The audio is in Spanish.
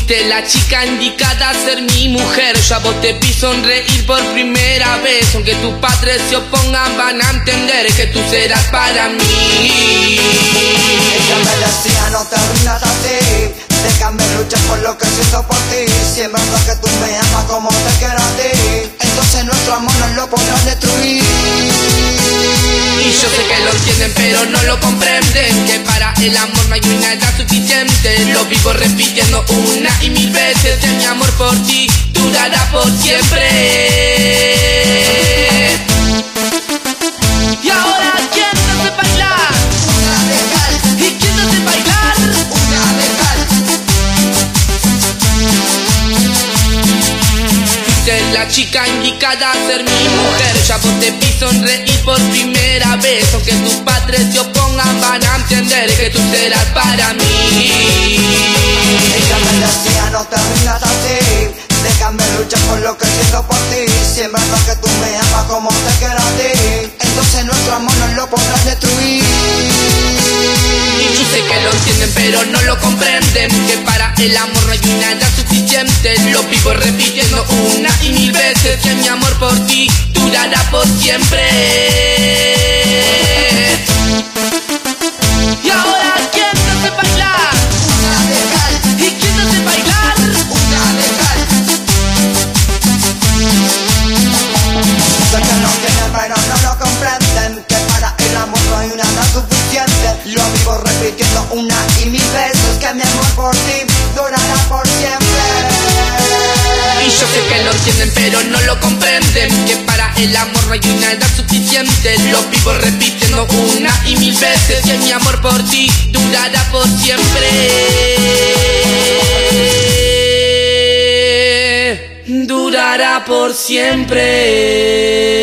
Fuiste la chica indicada a ser mi mujer. Yo a vos te vi sonreír por primera vez. Aunque tus padres se opongan, van a entender que tú serás para mí. Ella me decía no te rindas así, déjame luchar por lo que siento por ti. Si es verdad que tú me amas como te quiero a ti, entonces nuestro amor no lo podrás destruir. Y yo sé que lo entienden pero no lo comprenden, que para el amor no hay una edad suficiente. Lo vivo repitiendo una y mil veces, que mi amor por ti durará por siempre. Y ahora ¿quién no sabe bailar? Una de cal. ¿Y quién no sabe bailar? Una de cal. Fuiste la chica indicada a ser mi mujer. Ya vos te vi sonreír por primera vez. Aunque tus padres se opongan, van a entender que tú serás para mí. Ella me decía no te rindas así, déjame luchar por lo que siento por ti. Si es verdad que tú me amas como te quiero a ti, entonces nuestro amor no lo podrás destruir. Y yo sé que lo entienden pero no lo comprenden, que para el amor no hay una edad suficiente. Lo vivo repitiendo una y mil veces, que mi amor por ti durará por siempre. Y ahora ¿quién no sabe bailar? Una de cal. ¿Y quién no sabe bailar? Una de cal. Sé que lo entienden pero no lo comprenden, que para el amor no hay una edad suficiente. Lo vivo repitiendo una y mil veces, que mi amor por ti durará por siempre. Y yo sé que lo entienden pero no lo comprenden, que para el amor no hay una edad suficiente. Lo vivo repitiendo una y mil veces, que mi amor por ti durará por siempre. Durará por siempre.